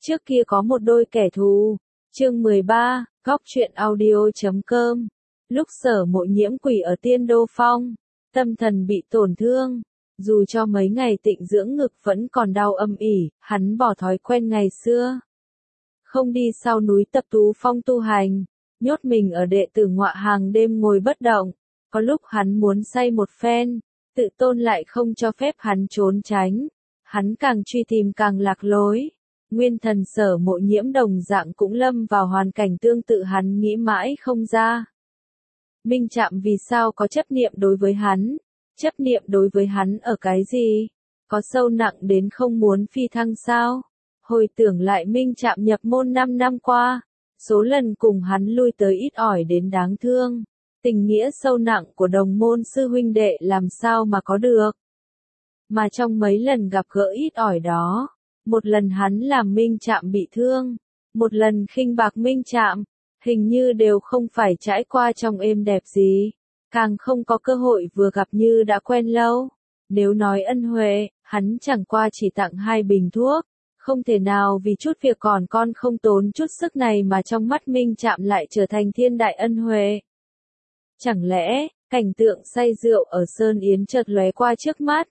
Trước kia có một đôi kẻ thù. Chương 13, Góc truyện audio.com. Lúc Sở Mộ Nhiễm quỷ ở Tiên Đô Phong, tâm thần bị tổn thương, dù cho mấy ngày tịnh dưỡng ngực vẫn còn đau âm ỉ, hắn bỏ thói quen ngày xưa. Không đi sau núi Tập Tú Phong tu hành, nhốt mình ở đệ tử ngọa hàng đêm ngồi bất động, có lúc hắn muốn say một phen, tự tôn lại không cho phép hắn trốn tránh, hắn càng truy tìm càng lạc lối. Nguyên thần Sở Mộ Nhiễm đồng dạng cũng lâm vào hoàn cảnh tương tự, hắn nghĩ mãi không ra. Minh Trạm vì sao có chấp niệm đối với hắn? Chấp niệm đối với hắn ở cái gì? Có sâu nặng đến không muốn phi thăng sao? Hồi tưởng lại Minh Trạm nhập môn 5 năm qua, số lần cùng hắn lui tới ít ỏi đến đáng thương. Tình nghĩa sâu nặng của đồng môn sư huynh đệ làm sao mà có được? Mà trong mấy lần gặp gỡ ít ỏi đó, một lần hắn làm Minh Trạm bị thương, một lần khinh bạc Minh Trạm, hình như đều không phải trải qua trong êm đẹp gì, càng không có cơ hội vừa gặp như đã quen lâu. Nếu nói ân huệ, hắn chẳng qua chỉ tặng 2 bình thuốc, không thể nào vì chút việc còn con không tốn chút sức này mà trong mắt Minh Trạm lại trở thành thiên đại ân huệ. Chẳng lẽ, cảnh tượng say rượu ở Sơn Yến chợt lóe qua trước mắt?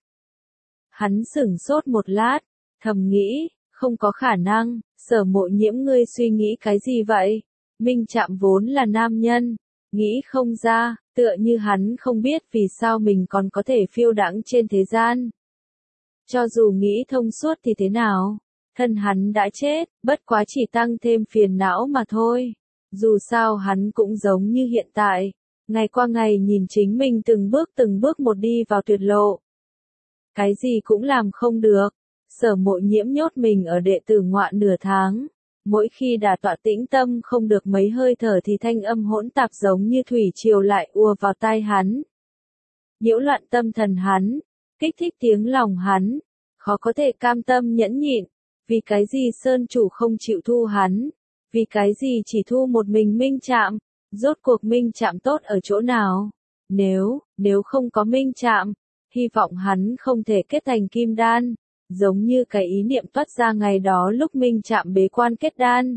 Hắn sửng sốt một lát, thầm nghĩ, không có khả năng. Sở Mộ Nhiễm, ngươi suy nghĩ cái gì vậy? Minh Trạm vốn là nam nhân, nghĩ không ra, tựa như hắn không biết vì sao mình còn có thể phiêu đãng trên thế gian. Cho dù nghĩ thông suốt thì thế nào, thân hắn đã chết, bất quá chỉ tăng thêm phiền não mà thôi. Dù sao hắn cũng giống như hiện tại, ngày qua ngày nhìn chính mình từng bước một đi vào tuyệt lộ. Cái gì cũng làm không được. Sở Mộ Nhiễm nhốt mình ở đệ tử ngọa nửa tháng. Mỗi khi đả tọa tĩnh tâm không được mấy hơi thở thì thanh âm hỗn tạp giống như thủy triều lại ùa vào tai hắn. Nhiễu loạn tâm thần hắn, kích thích tiếng lòng hắn, khó có thể cam tâm nhẫn nhịn. Vì cái gì Sơn Chủ không chịu thu hắn? Vì cái gì chỉ thu một mình Minh Trạm? Rốt cuộc Minh Trạm tốt ở chỗ nào? Nếu không có Minh Trạm, hy vọng hắn không thể kết thành kim đan. Giống như cái ý niệm toát ra ngày đó lúc Minh Trạm bế quan kết đan.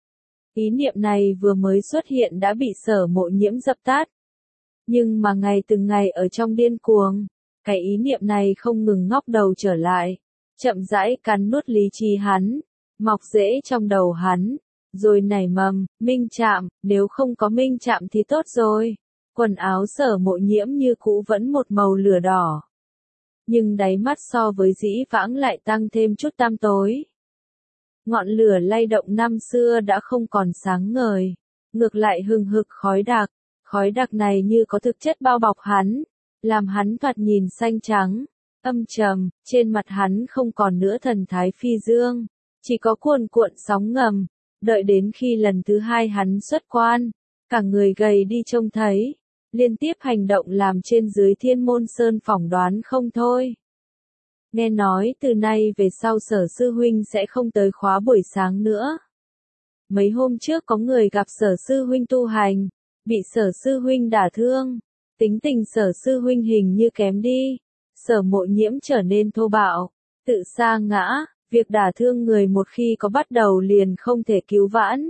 Ý niệm này vừa mới xuất hiện đã bị Sở Mộ Nhiễm dập tắt. Nhưng mà ngày từng ngày ở trong điên cuồng, cái ý niệm này không ngừng ngóc đầu trở lại, chậm rãi cắn nuốt lý trí hắn, mọc rễ trong đầu hắn, rồi nảy mầm. Minh Trạm, nếu không có Minh Trạm thì tốt rồi. Quần áo Sở Mộ Nhiễm như cũ vẫn một màu lửa đỏ, nhưng đáy mắt so với dĩ vãng lại tăng thêm chút tăm tối. Ngọn lửa lay động năm xưa đã không còn sáng ngời, ngược lại hừng hực khói đặc này như có thực chất bao bọc hắn, làm hắn thoạt nhìn xanh trắng, âm trầm, trên mặt hắn không còn nữa thần thái phi dương, chỉ có cuồn cuộn sóng ngầm. Đợi đến khi lần thứ 2 hắn xuất quan, cả người gầy đi trông thấy, liên tiếp hành động làm trên dưới Thiên Môn Sơn phỏng đoán không thôi. Nghe nói từ nay về sau Sở sư huynh sẽ không tới khóa buổi sáng nữa. Mấy hôm trước có người gặp Sở sư huynh tu hành, bị Sở sư huynh đả thương, tính tình Sở sư huynh hình như kém đi. Sở Mộ Nhiễm trở nên thô bạo, tự sa ngã, việc đả thương người một khi có bắt đầu liền không thể cứu vãn.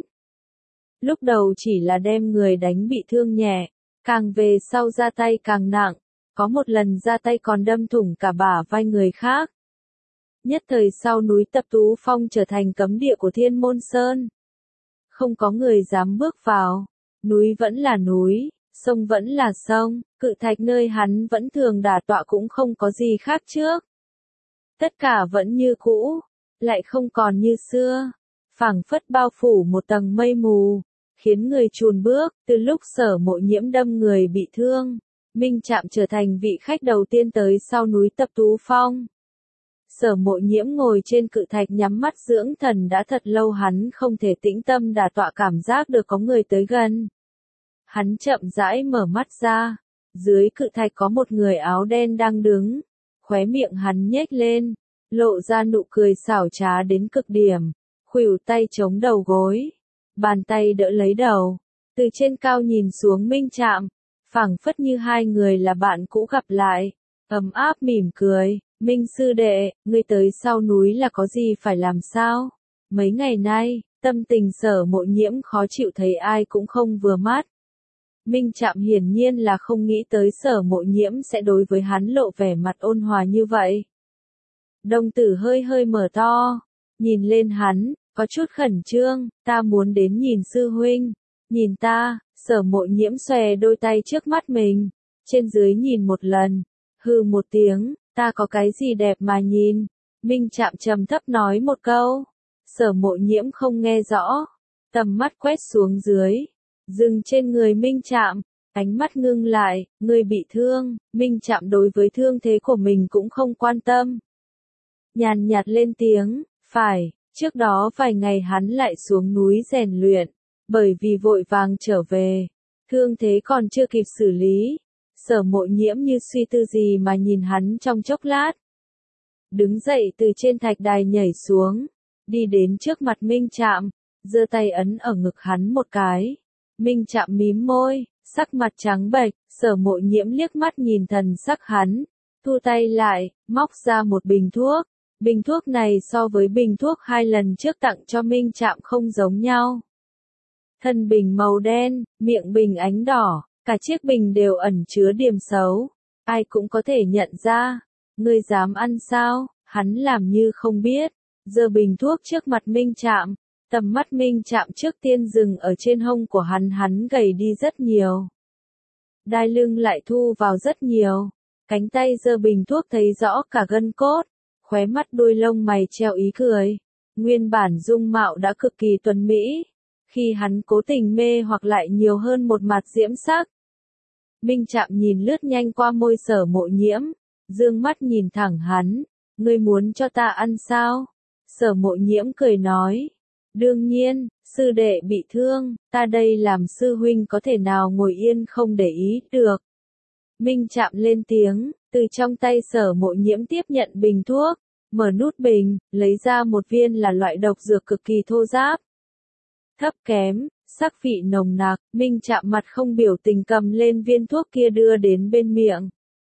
Lúc đầu chỉ là đem người đánh bị thương nhẹ, càng về sau ra tay càng nặng, có một lần ra tay còn đâm thủng cả bả vai người khác. Nhất thời sau núi Tập Tú Phong trở thành cấm địa của Thiên Môn Sơn. Không có người dám bước vào, núi vẫn là núi, sông vẫn là sông, cự thạch nơi hắn vẫn thường đả tọa cũng không có gì khác trước. Tất cả vẫn như cũ, lại không còn như xưa, phảng phất bao phủ một tầng mây mù, khiến người chùn bước. Từ lúc Sở Mộ Nhiễm đâm người bị thương, Minh Trạm trở thành vị khách đầu tiên tới sau núi Tập Tú Phong. Sở Mộ Nhiễm ngồi trên cự thạch nhắm mắt dưỡng thần đã thật lâu, hắn không thể tĩnh tâm đả tọa, cảm giác được có người tới gần. Hắn chậm rãi mở mắt ra, dưới cự thạch có một người áo đen đang đứng, khóe miệng hắn nhếch lên, lộ ra nụ cười xảo trá đến cực điểm, khuỷu tay chống đầu gối, bàn tay đỡ lấy đầu, từ trên cao nhìn xuống Minh Trạm, phảng phất như hai người là bạn cũ gặp lại, ấm áp mỉm cười. Minh sư đệ, ngươi tới sau núi là có gì phải làm sao? Mấy ngày nay, tâm tình Sở Mộ Nhiễm khó chịu thấy ai cũng không vừa mắt. Minh Trạm hiển nhiên là không nghĩ tới Sở Mộ Nhiễm sẽ đối với hắn lộ vẻ mặt ôn hòa như vậy. Đồng tử hơi hơi mở to, nhìn lên hắn, có chút khẩn trương, ta muốn đến nhìn sư huynh, nhìn ta. Sở Mộ Nhiễm xòe đôi tay trước mắt mình, trên dưới nhìn một lần, hừ một tiếng, ta có cái gì đẹp mà nhìn. Minh Trạm trầm thấp nói một câu, Sở Mộ Nhiễm không nghe rõ, tầm mắt quét xuống dưới, dừng trên người Minh Trạm, ánh mắt ngưng lại, người bị thương. Minh Trạm đối với thương thế của mình cũng không quan tâm. Nhàn nhạt lên tiếng, phải, trước đó vài ngày hắn lại xuống núi rèn luyện, bởi vì vội vàng trở về, thương thế còn chưa kịp xử lý. Sở Mộ Nhiễm như suy tư gì mà nhìn hắn trong chốc lát. Đứng dậy từ trên thạch đài nhảy xuống, đi đến trước mặt Minh Trạm, giơ tay ấn ở ngực hắn một cái. Minh Trạm mím môi, sắc mặt trắng bệch. Sở Mộ Nhiễm liếc mắt nhìn thần sắc hắn, thu tay lại, móc ra một bình thuốc. Bình thuốc này so với bình thuốc 2 lần trước tặng cho Minh Trạm không giống nhau. Thân bình màu đen, miệng bình ánh đỏ, cả chiếc bình đều ẩn chứa điểm xấu. Ai cũng có thể nhận ra. Ngươi dám ăn sao? Hắn làm như không biết. Giơ bình thuốc trước mặt Minh Trạm. Tầm mắt Minh Trạm trước tiên dừng ở trên hông của hắn gầy đi rất nhiều. Đai lưng lại thu vào rất nhiều. Cánh tay giơ bình thuốc thấy rõ cả gân cốt. Khóe mắt đuôi lông mày treo ý cười. Nguyên bản dung mạo đã cực kỳ tuấn mỹ. Khi hắn cố tình mê hoặc lại nhiều hơn một mặt diễm sắc. Minh Trạm nhìn lướt nhanh qua môi Sở Mộ Nhiễm, dương mắt nhìn thẳng hắn, ngươi muốn cho ta ăn sao? Sở Mộ Nhiễm cười nói, đương nhiên, sư đệ bị thương, ta đây làm sư huynh có thể nào ngồi yên không để ý được. Minh Trạm lên tiếng, từ trong tay Sở Mộ Nhiễm tiếp nhận bình thuốc, mở nút bình, lấy ra một viên là loại độc dược cực kỳ thô ráp. Thấp kém, sắc vị nồng nặc. Minh Trạm mặt không biểu tình cầm lên viên thuốc kia đưa đến bên miệng.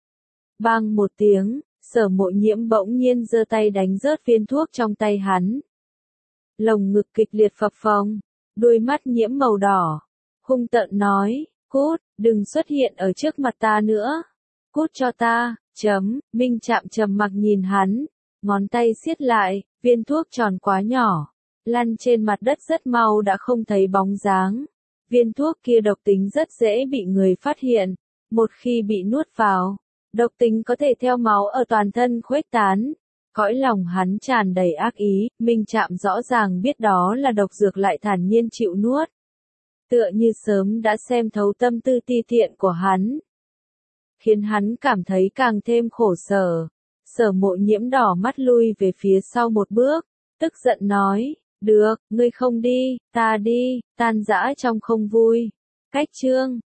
Bang một tiếng, Sở Mộ Nhiễm bỗng nhiên giơ tay đánh rớt viên thuốc trong tay hắn. Lồng ngực kịch liệt phập phồng, đôi mắt nhiễm màu đỏ, hung tợn nói, cút, đừng xuất hiện ở trước mặt ta nữa. Cút cho ta, Minh Trạm trầm mặc nhìn hắn, ngón tay siết lại, viên thuốc tròn quá nhỏ. Lăn trên mặt đất rất mau đã không thấy bóng dáng. Viên thuốc kia độc tính rất dễ bị người phát hiện. Một khi bị nuốt vào, độc tính có thể theo máu ở toàn thân khuếch tán. Cõi lòng hắn tràn đầy ác ý, Minh Trạm rõ ràng biết đó là độc dược lại thản nhiên chịu nuốt. Tựa như sớm đã xem thấu tâm tư ti tiện của hắn. Khiến hắn cảm thấy càng thêm khổ sở. Sở Mộ Nhiễm đỏ mắt lui về phía sau một bước, tức giận nói. Được, ngươi không đi, ta đi, tan rã trong không vui. Cách chương